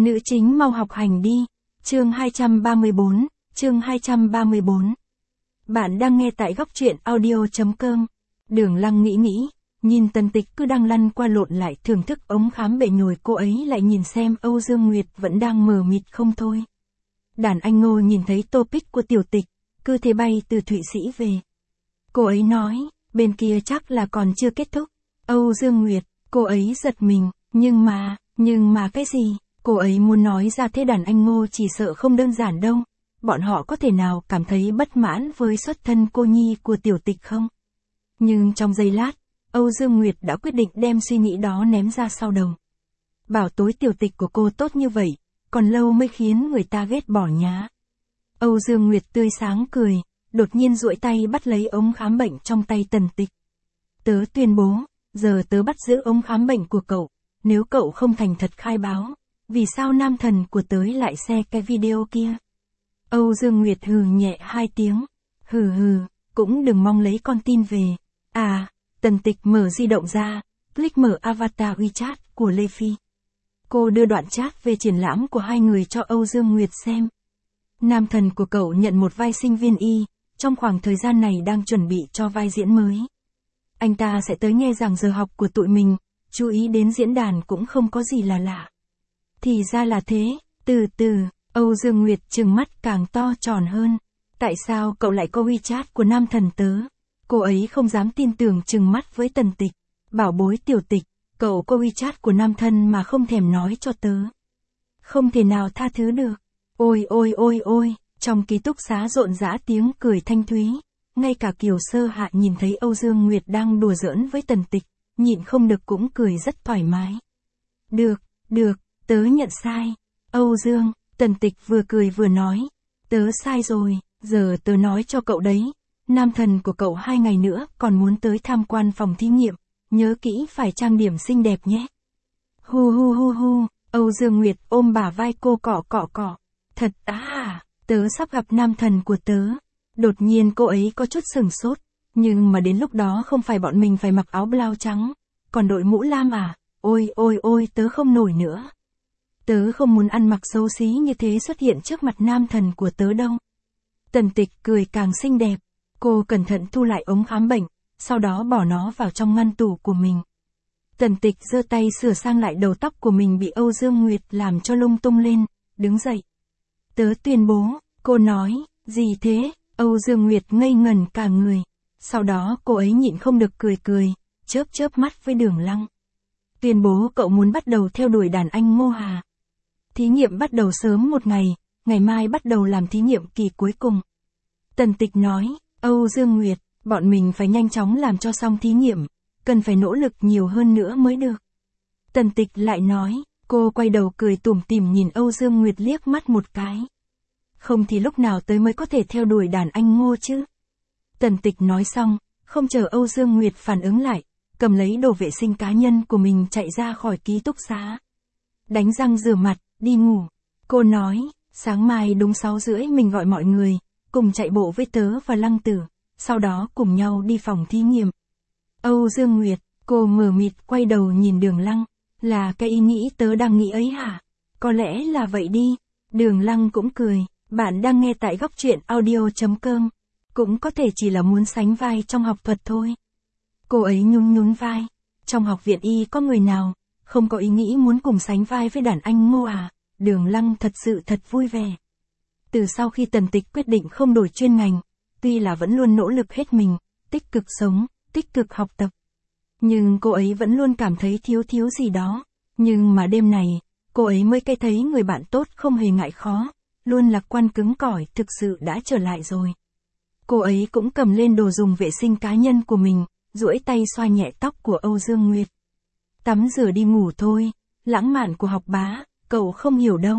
Nữ chính mau học hành đi. Chương 234, chương 234. Bạn đang nghe tại góc truyện audio.com. Đường Lăng nghĩ, nhìn Tần Tịch cứ đang lăn qua lộn lại thưởng thức ống khám bệ nhồi, cô ấy lại nhìn xem Âu Dương Nguyệt vẫn đang mờ mịt không thôi. Đàn anh Ngô nhìn thấy topic của Tiểu Tịch, cứ thế bay từ Thụy Sĩ về. Cô ấy nói, bên kia chắc là còn chưa kết thúc. Âu Dương Nguyệt, cô ấy giật mình, nhưng mà cái gì? Cô ấy muốn nói ra thế đàn anh Ngô chỉ sợ không đơn giản đâu. Bọn họ có thể nào cảm thấy bất mãn với xuất thân cô nhi của Tiểu Tịch không? Nhưng trong giây lát, Âu Dương Nguyệt đã quyết định đem suy nghĩ đó ném ra sau đầu. Bảo tối Tiểu Tịch của cô tốt như vậy, còn lâu mới khiến người ta ghét bỏ nhá. Âu Dương Nguyệt tươi sáng cười, đột nhiên duỗi tay bắt lấy ống khám bệnh trong tay Tần Tịch. Tớ tuyên bố, giờ tớ bắt giữ ống khám bệnh của cậu, nếu cậu không thành thật khai báo, vì sao nam thần của tớ lại share cái video kia? Âu Dương Nguyệt hừ nhẹ 2 tiếng. Hừ, cũng đừng mong lấy con tin về. À, Tần Tịch mở di động ra, click mở avatar WeChat của Lê Phi. Cô đưa đoạn chat về triển lãm của hai người cho Âu Dương Nguyệt xem. Nam thần của cậu nhận một vai sinh viên y, trong khoảng thời gian này đang chuẩn bị cho vai diễn mới. Anh ta sẽ tới nghe giảng giờ học của tụi mình, chú ý đến diễn đàn cũng không có gì là lạ. Thì ra là thế, từ từ, Âu Dương Nguyệt trừng mắt càng to tròn hơn. Tại sao cậu lại có WeChat của nam thần tớ? Cô ấy không dám tin tưởng trừng mắt với Tần Tịch. Bảo bối Tiểu Tịch, cậu có WeChat của nam thần mà không thèm nói cho tớ. Không thể nào tha thứ được. Ôi, trong ký túc xá rộn rã tiếng cười thanh thúy. Ngay cả Kiều Sơ Hạ nhìn thấy Âu Dương Nguyệt đang đùa giỡn với Tần Tịch, nhịn không được cũng cười rất thoải mái. Được, tớ nhận sai. Âu Dương, Tần Tịch vừa cười vừa nói. Tớ sai rồi, giờ tớ nói cho cậu đấy. Nam thần của cậu 2 ngày nữa còn muốn tới tham quan phòng thí nghiệm. Nhớ kỹ phải trang điểm xinh đẹp nhé. Hu, Âu Dương Nguyệt ôm bả vai cô cọ. Thật à, tớ sắp gặp nam thần của tớ. Đột nhiên cô ấy có chút sửng sốt. Nhưng mà đến lúc đó không phải bọn mình phải mặc áo blau trắng, còn đội mũ lam à? Ôi, tớ không nổi nữa. Tớ không muốn ăn mặc xấu xí như thế xuất hiện trước mặt nam thần của tớ đâu. Tần Tịch cười càng xinh đẹp. Cô cẩn thận thu lại ống khám bệnh, sau đó bỏ nó vào trong ngăn tủ của mình. Tần Tịch giơ tay sửa sang lại đầu tóc của mình bị Âu Dương Nguyệt làm cho lung tung lên, đứng dậy. Tớ tuyên bố, cô nói, gì thế? Âu Dương Nguyệt ngây ngẩn cả người. Sau đó cô ấy nhịn không được cười, chớp mắt với Đường Lăng. Tuyên bố cậu muốn bắt đầu theo đuổi đàn anh Ngô Hà. Thí nghiệm bắt đầu sớm một ngày, ngày mai bắt đầu làm thí nghiệm kỳ cuối cùng. Tần Tịch nói, Âu Dương Nguyệt, bọn mình phải nhanh chóng làm cho xong thí nghiệm, cần phải nỗ lực nhiều hơn nữa mới được. Tần Tịch lại nói, cô quay đầu cười tủm tỉm nhìn Âu Dương Nguyệt liếc mắt một cái. Không thì lúc nào tới mới có thể theo đuổi đàn anh Ngô chứ? Tần Tịch nói xong, không chờ Âu Dương Nguyệt phản ứng lại, cầm lấy đồ vệ sinh cá nhân của mình chạy ra khỏi ký túc xá. Đánh răng rửa mặt, đi ngủ. Cô nói, sáng mai đúng 6:30 mình gọi mọi người, cùng chạy bộ với tớ và Lăng Tử, sau đó cùng nhau đi phòng thí nghiệm. Âu Dương Nguyệt, cô mờ mịt quay đầu nhìn Đường Lăng, là cái ý nghĩ tớ đang nghĩ ấy hả? Có lẽ là vậy đi. Đường Lăng cũng cười, bạn đang nghe tại góc truyện audio.com, cũng có thể chỉ là muốn sánh vai trong học thuật thôi. Cô ấy nhún vai, trong học viện y có người nào không có ý nghĩ muốn cùng sánh vai với đàn anh Ngô à? Đường Lăng thật sự thật vui vẻ. Từ sau khi Tần Tịch quyết định không đổi chuyên ngành, tuy là vẫn luôn nỗ lực hết mình, tích cực sống, tích cực học tập, nhưng cô ấy vẫn luôn cảm thấy thiếu gì đó. Nhưng mà đêm này, cô ấy mới cái thấy người bạn tốt không hề ngại khó, luôn lạc quan cứng cỏi thực sự đã trở lại rồi. Cô ấy cũng cầm lên đồ dùng vệ sinh cá nhân của mình, duỗi tay xoa nhẹ tóc của Âu Dương Nguyệt. Tắm rửa đi ngủ thôi, lãng mạn của học bá, cậu không hiểu đâu.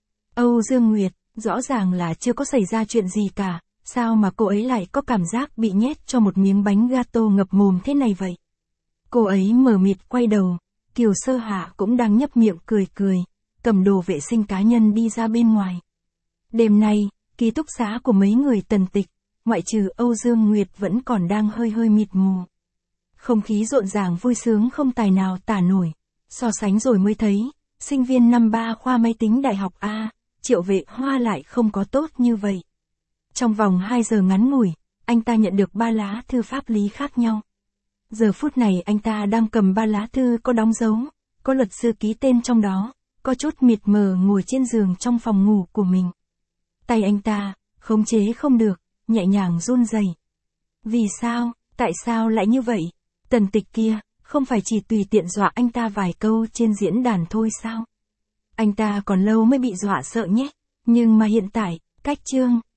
Âu Dương Nguyệt, rõ ràng là chưa có xảy ra chuyện gì cả, sao mà cô ấy lại có cảm giác bị nhét cho một miếng bánh gato ngập mồm thế này vậy? Cô ấy mờ mịt quay đầu, Kiều Sơ Hạ cũng đang nhấp miệng cười, cầm đồ vệ sinh cá nhân đi ra bên ngoài. Đêm nay, ký túc xá của mấy người Tần Tịch, ngoại trừ Âu Dương Nguyệt vẫn còn đang hơi mịt mù. Không khí rộn ràng vui sướng không tài nào tả nổi. So sánh rồi mới thấy, sinh viên năm 3 khoa máy tính đại học A, Triệu Vệ Hoa lại không có tốt như vậy. Trong vòng 2 giờ ngắn ngủi, anh ta nhận được 3 lá thư pháp lý khác nhau. Giờ phút này anh ta đang cầm 3 lá thư có đóng dấu, có luật sư ký tên trong đó, có chút mịt mờ ngồi trên giường trong phòng ngủ của mình. Tay anh ta, khống chế không được, nhẹ nhàng run rẩy. Vì sao, tại sao lại như vậy? Tần Tịch kia, không phải chỉ tùy tiện dọa anh ta vài câu trên diễn đàn thôi sao? Anh ta còn lâu mới bị dọa sợ nhé. Nhưng mà hiện tại, cách chương